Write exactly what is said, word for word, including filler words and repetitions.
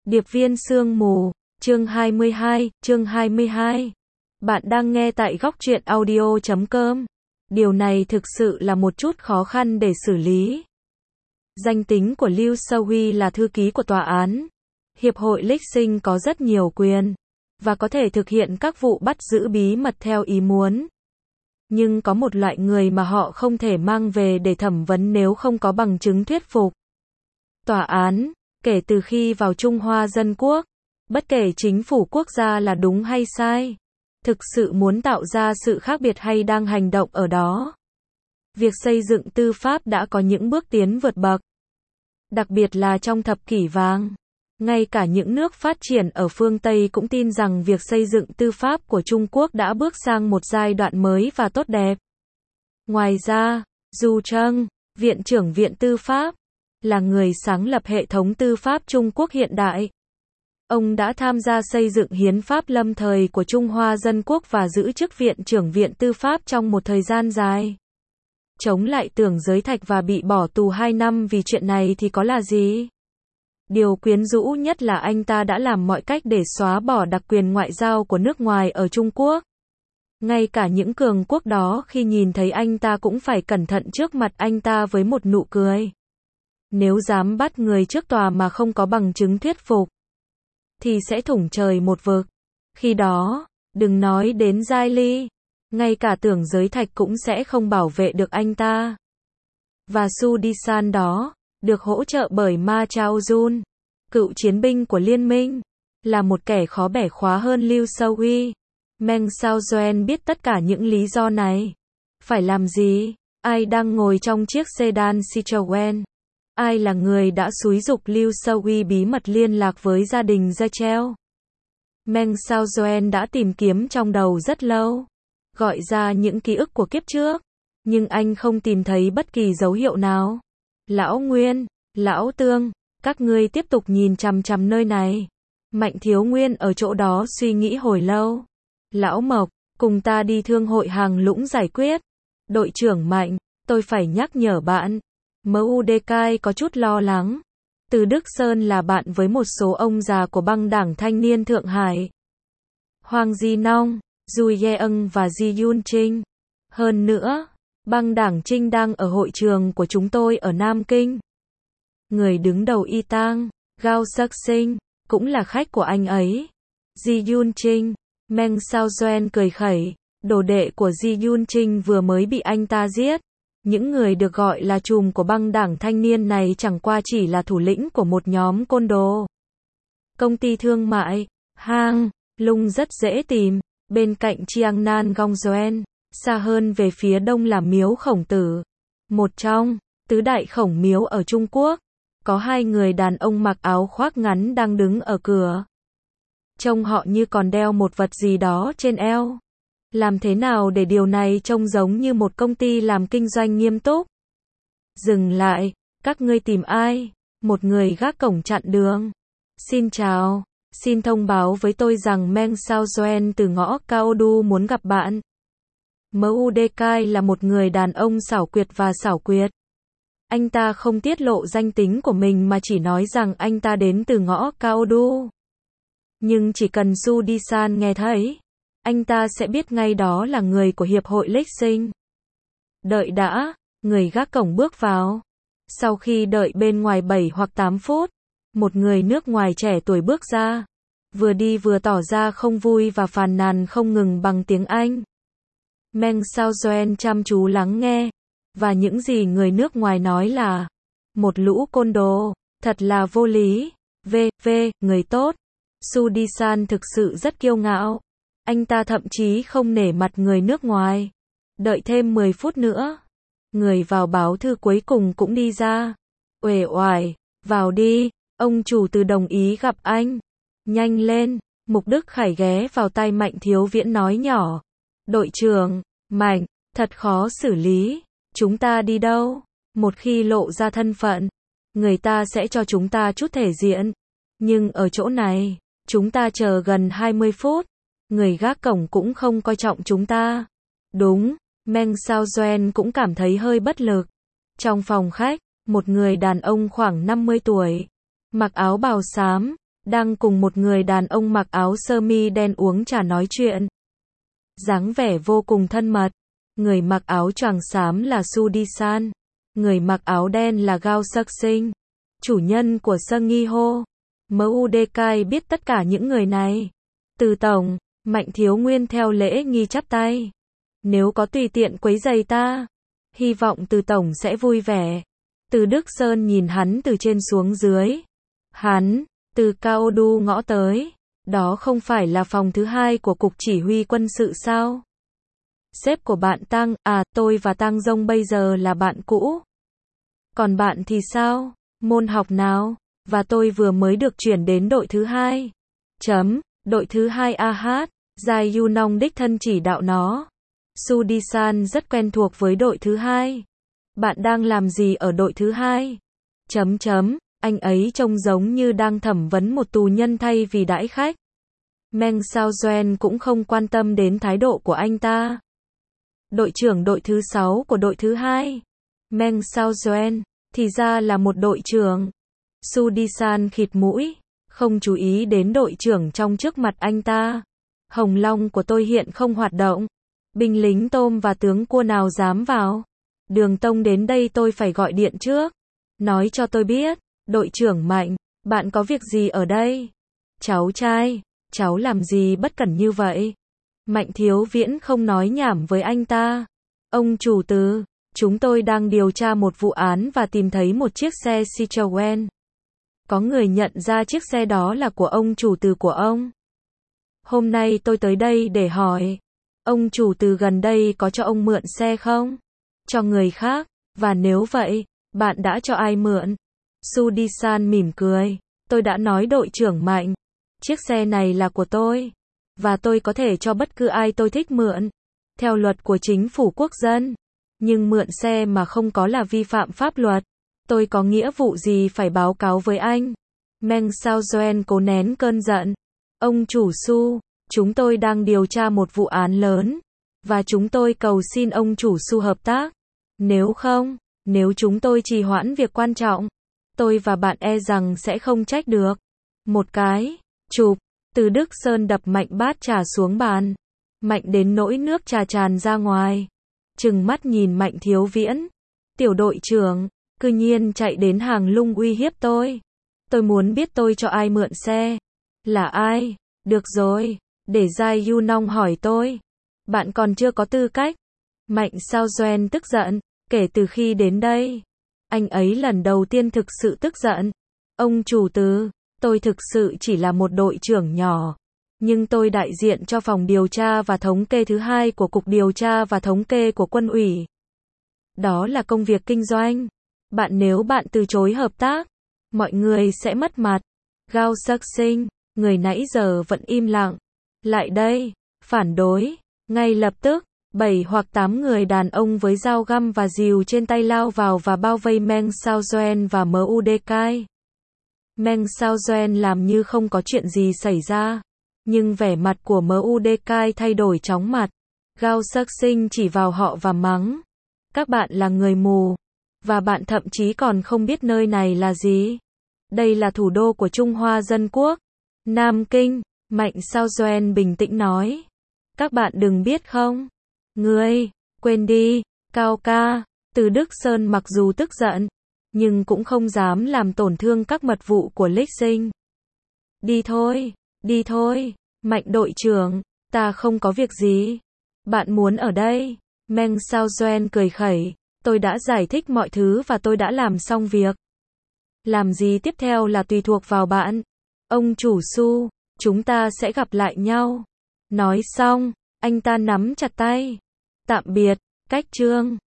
Điệp viên sương mù, chương hai mươi hai, chương hai mươi hai. Bạn đang nghe tại góc truyện audio chấm com. Điều này thực sự là một chút khó khăn để xử lý. Danh tính của Lưu Sơ Huy là thư ký của tòa án. Hiệp hội Lịch Sinh có rất nhiều quyền, và có thể thực hiện các vụ bắt giữ bí mật theo ý muốn. Nhưng có một loại người mà họ không thể mang về để thẩm vấn nếu không có bằng chứng thuyết phục. Tòa án, kể từ khi vào Trung Hoa Dân Quốc, bất kể chính phủ quốc gia là đúng hay sai, thực sự muốn tạo ra sự khác biệt hay đang hành động ở đó. Việc xây dựng tư pháp đã có những bước tiến vượt bậc. Đặc biệt là trong thập kỷ vàng. Ngay cả những nước phát triển ở phương Tây cũng tin rằng việc xây dựng tư pháp của Trung Quốc đã bước sang một giai đoạn mới và tốt đẹp. Ngoài ra, Du Trâng, Viện trưởng Viện Tư pháp, là người sáng lập hệ thống tư pháp Trung Quốc hiện đại. Ông đã tham gia xây dựng hiến pháp lâm thời của Trung Hoa Dân Quốc và giữ chức Viện trưởng Viện Tư pháp trong một thời gian dài. Chống lại Tưởng Giới Thạch và bị bỏ tù hai năm vì chuyện này thì có là gì? Điều quyến rũ nhất là anh ta đã làm mọi cách để xóa bỏ đặc quyền ngoại giao của nước ngoài ở Trung Quốc. Ngay cả những cường quốc đó khi nhìn thấy anh ta cũng phải cẩn thận trước mặt anh ta với một nụ cười. Nếu dám bắt người trước tòa mà không có bằng chứng thuyết phục, thì sẽ thủng trời một vực. Khi đó, đừng nói đến Giai Ly, ngay cả Tưởng Giới Thạch cũng sẽ không bảo vệ được anh ta. Và Su Di San đó, được hỗ trợ bởi Ma Chao Jun, cựu chiến binh của liên minh, là một kẻ khó bẻ khóa hơn Lưu Sơ Huy. Meng Sao Doan biết tất cả những lý do này. Phải làm gì? Ai đang ngồi trong chiếc sedan Citroën? Ai là người đã xúi giục Lưu Sơ Huy bí mật liên lạc với gia đình Zechel? Meng Sao Doan đã tìm kiếm trong đầu rất lâu, gọi ra những ký ức của kiếp trước, nhưng anh không tìm thấy bất kỳ dấu hiệu nào. Lão Nguyên, Lão Tương, các ngươi tiếp tục nhìn chằm chằm nơi này. Mạnh Thiếu Nguyên ở chỗ đó suy nghĩ hồi lâu. Lão Mộc, cùng ta đi thương hội hàng lũng giải quyết. Đội trưởng Mạnh, tôi phải nhắc nhở bạn. em u đê ca có chút lo lắng. Từ Đức Sơn là bạn với một số ông già của băng đảng thanh niên Thượng Hải. Hoàng Di Nong, Dui Yeung và Ji Yun Trinh. Hơn nữa, băng đảng Trinh đang ở hội trường của chúng tôi ở Nam Kinh. Người đứng đầu Y Tang, Gao Sắc Sinh, cũng là khách của anh ấy. Ji Yun Trinh, Meng Sao Doan cười khẩy, đồ đệ của Ji Yun Trinh vừa mới bị anh ta giết. Những người được gọi là trùm của băng đảng thanh niên này chẳng qua chỉ là thủ lĩnh của một nhóm côn đồ. Công ty thương mại, Hang Lung rất dễ tìm, bên cạnh Chiang Nan Gong Doan, xa hơn về phía đông là miếu Khổng Tử. Một trong tứ đại khổng miếu ở Trung Quốc, có hai người đàn ông mặc áo khoác ngắn đang đứng ở cửa. Trông họ như còn đeo một vật gì đó trên eo. Làm thế nào để điều này trông giống như một công ty làm kinh doanh nghiêm túc? Dừng lại, các ngươi tìm ai? Một người gác cổng chặn đường. Xin chào, xin thông báo với tôi rằng Meng Sao Doan từ ngõ Cao Du muốn gặp bạn. em u đê ca là một người đàn ông xảo quyệt và xảo quyệt. Anh ta không tiết lộ danh tính của mình mà chỉ nói rằng anh ta đến từ ngõ Cao Du. Nhưng chỉ cần Su Di San nghe thấy, anh ta sẽ biết ngay đó là người của Hiệp hội Lịch Sinh. Đợi đã, người gác cổng bước vào. Sau khi đợi bên ngoài bảy hoặc tám phút, một người nước ngoài trẻ tuổi bước ra, vừa đi vừa tỏ ra không vui và phàn nàn không ngừng bằng tiếng Anh. Meng Sao Doan chăm chú lắng nghe, và những gì người nước ngoài nói là một lũ côn đồ, thật là vô lý. V, V, người tốt. Su Di San thực sự rất kiêu ngạo. Anh ta thậm chí không nể mặt người nước ngoài. Đợi thêm mười phút nữa. Người vào báo thư cuối cùng cũng đi ra. Uể oải, vào đi, ông chủ từ đồng ý gặp anh. Nhanh lên, Mục Đức Khải ghé vào tai Mạnh Thiếu Viễn nói nhỏ. Đội trưởng, Mạnh, thật khó xử lý. Chúng ta đi đâu? Một khi lộ ra thân phận, người ta sẽ cho chúng ta chút thể diện. Nhưng ở chỗ này, chúng ta chờ gần hai mươi phút. Người gác cổng cũng không coi trọng chúng ta. Đúng, Meng Sao Doan cũng cảm thấy hơi bất lực. Trong phòng khách, một người đàn ông khoảng năm mươi tuổi, mặc áo bào xám, đang cùng một người đàn ông mặc áo sơ mi đen uống trà nói chuyện. Dáng vẻ vô cùng thân mật. Người mặc áo choàng xám là Su Đi-san. Người mặc áo đen là Gao Sắc-sinh, chủ nhân của Sung Gi-ho. em u đê ca biết tất cả những người này. Từ tổng, Mạnh Thiếu Nguyên theo lễ nghi chắp tay. Nếu có tùy tiện quấy rầy ta, hy vọng Từ tổng sẽ vui vẻ. Từ Đức Sơn nhìn hắn từ trên xuống dưới. Hắn, từ Cao Đu ngõ tới. Đó không phải là phòng thứ hai của cục chỉ huy quân sự sao? Sếp của bạn Tăng, à, tôi và Tăng Dông bây giờ là bạn cũ. Còn bạn thì sao? Môn học nào? Và tôi vừa mới được chuyển đến đội thứ hai. Chấm, đội thứ hai a hát, Giai Yu Nong đích thân chỉ đạo nó. Su Đi-san rất quen thuộc với đội thứ hai. Bạn đang làm gì ở đội thứ hai? Chấm chấm, anh ấy trông giống như đang thẩm vấn một tù nhân thay vì đãi khách. Meng Sao Doen cũng không quan tâm đến thái độ của anh ta. Đội trưởng đội thứ sáu của đội thứ hai. Meng Sao Doen, thì ra là một đội trưởng. Su Đi-san khịt mũi, không chú ý đến đội trưởng trong trước mặt anh ta. Hồng Long của tôi hiện không hoạt động. Binh lính tôm và tướng cua nào dám vào. Đường Tông đến đây tôi phải gọi điện trước. Nói cho tôi biết, đội trưởng Mạnh, bạn có việc gì ở đây? Cháu trai, cháu làm gì bất cẩn như vậy? Mạnh Thiếu Viễn không nói nhảm với anh ta. Ông chủ Từ, chúng tôi đang điều tra một vụ án và tìm thấy một chiếc xe Citroën. Có người nhận ra chiếc xe đó là của ông chủ Từ của ông. Hôm nay tôi tới đây để hỏi, ông chủ Từ gần đây có cho ông mượn xe không? Cho người khác, và nếu vậy, bạn đã cho ai mượn? Su Đi-san mỉm cười, tôi đã nói đội trưởng Mạnh, chiếc xe này là của tôi, và tôi có thể cho bất cứ ai tôi thích mượn, theo luật của chính phủ quốc dân. Nhưng mượn xe mà không có là vi phạm pháp luật. Tôi có nghĩa vụ gì phải báo cáo với anh? Meng Sao Doen cố nén cơn giận. Ông chủ Su, chúng tôi đang điều tra một vụ án lớn, và chúng tôi cầu xin ông chủ Su hợp tác. Nếu không, nếu chúng tôi trì hoãn việc quan trọng, tôi và bạn e rằng sẽ không trách được. Một cái, chụp, từ Đức Sơn đập mạnh bát trà xuống bàn. Mạnh đến nỗi nước trà tràn ra ngoài. Trừng mắt nhìn Mạnh Thiếu Viễn. Tiểu đội trưởng, cư nhiên chạy đến hàng lung uy hiếp tôi. Tôi muốn biết tôi cho ai mượn xe. Là ai? Được rồi, để Giai Yu Nong hỏi tôi. Bạn còn chưa có tư cách. Mạnh Sao Doen tức giận, kể từ khi đến đây. Anh ấy lần đầu tiên thực sự tức giận. Ông chủ Từ, tôi thực sự chỉ là một đội trưởng nhỏ. Nhưng tôi đại diện cho phòng điều tra và thống kê thứ hai của Cục Điều tra và Thống kê của Quân ủy. Đó là công việc kinh doanh. Bạn nếu bạn từ chối hợp tác, mọi người sẽ mất mặt. Gao Sắc-sinh, người nãy giờ vẫn im lặng. Lại đây, phản đối. Ngay lập tức, bảy hoặc tám người đàn ông với dao găm và rìu trên tay lao vào và bao vây Meng Sao Doen và em u đê ca. Meng Sao Doen làm như không có chuyện gì xảy ra. Nhưng vẻ mặt của em u đê ca thay đổi chóng mặt. Gao Sắc-sinh chỉ vào họ và mắng. Các bạn là người mù. Và bạn thậm chí còn không biết nơi này là gì. Đây là thủ đô của Trung Hoa Dân Quốc. Nam Kinh, Mạnh Sao Doen bình tĩnh nói. Các bạn đừng biết không? Ngươi, quên đi, Cao ca. Từ Đức Sơn mặc dù tức giận, nhưng cũng không dám làm tổn thương các mật vụ của Lịch Sinh. Đi thôi, đi thôi, Mạnh đội trưởng, ta không có việc gì. Bạn muốn ở đây? Meng Sao Doen cười khẩy. Tôi đã giải thích mọi thứ và tôi đã làm xong việc. Làm gì tiếp theo là tùy thuộc vào bạn. Ông chủ Su, chúng ta sẽ gặp lại nhau. Nói xong, anh ta nắm chặt tay. Tạm biệt, cách chương.